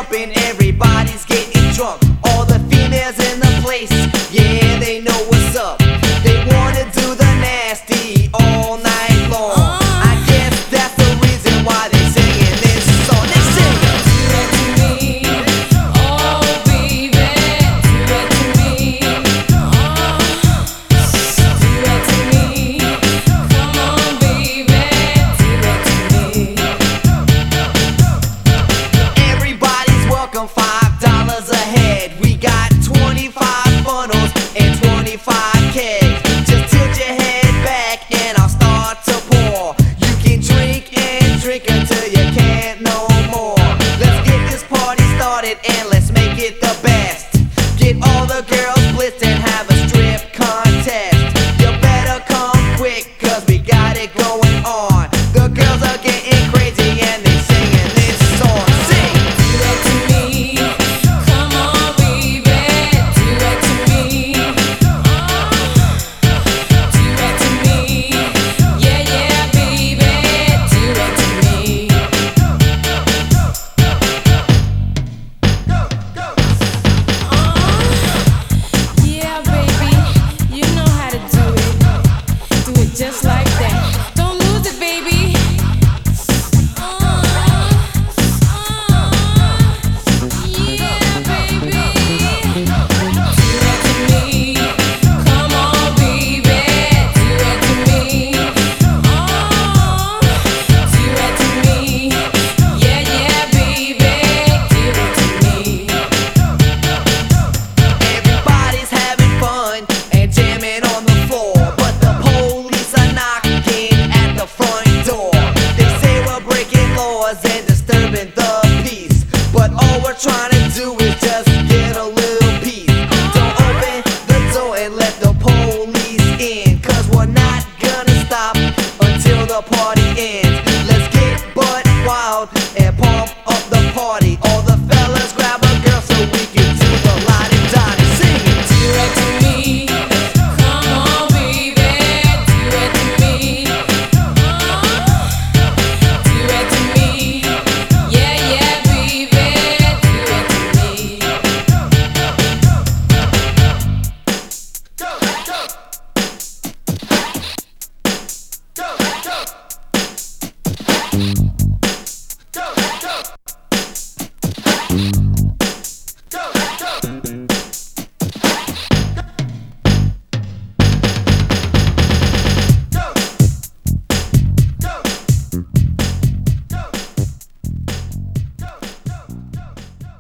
jumping, everybody's getting drunk. All the females in the place, yeah, they know what's up. They wanna do the nasty all night long. I guess that's the reason why they singing this song. They sing it. Do it to me, oh baby. Do it to me, do it to me. Come on, baby, do it to me. Everybody's welcome, $5 a head. We got 25 funnels and 25 kegs. Just tilt your head back and I'll start to pour. You can drink and drink until you can't no more. Let's get this party started and let's make it the best. Get all the girls blitzed and have a strip contest. You better come quick cause we got it going on. The girls are getting crazy and they singing this song. Sing! Do it to me, come on, baby. Do it to me, do it to me. Yeah, yeah, baby, do it to me. Yeah, baby, you know how to do it. Do it just like that. Don't lose it, baby. Yeah, baby. Do it to me. Come on, baby. Do it to me. Do it to me. Yeah, yeah, baby. Do it to me. Everybody's having fun and jamming on the floor, but the police are knocking at the front door. They say we're breaking laws and disturbing the peace, but all we're trying to do is just get a little peace. Don't open the door and let the police in, cause we're not gonna stop until the party ends. Let's get butt wild and pump up the party.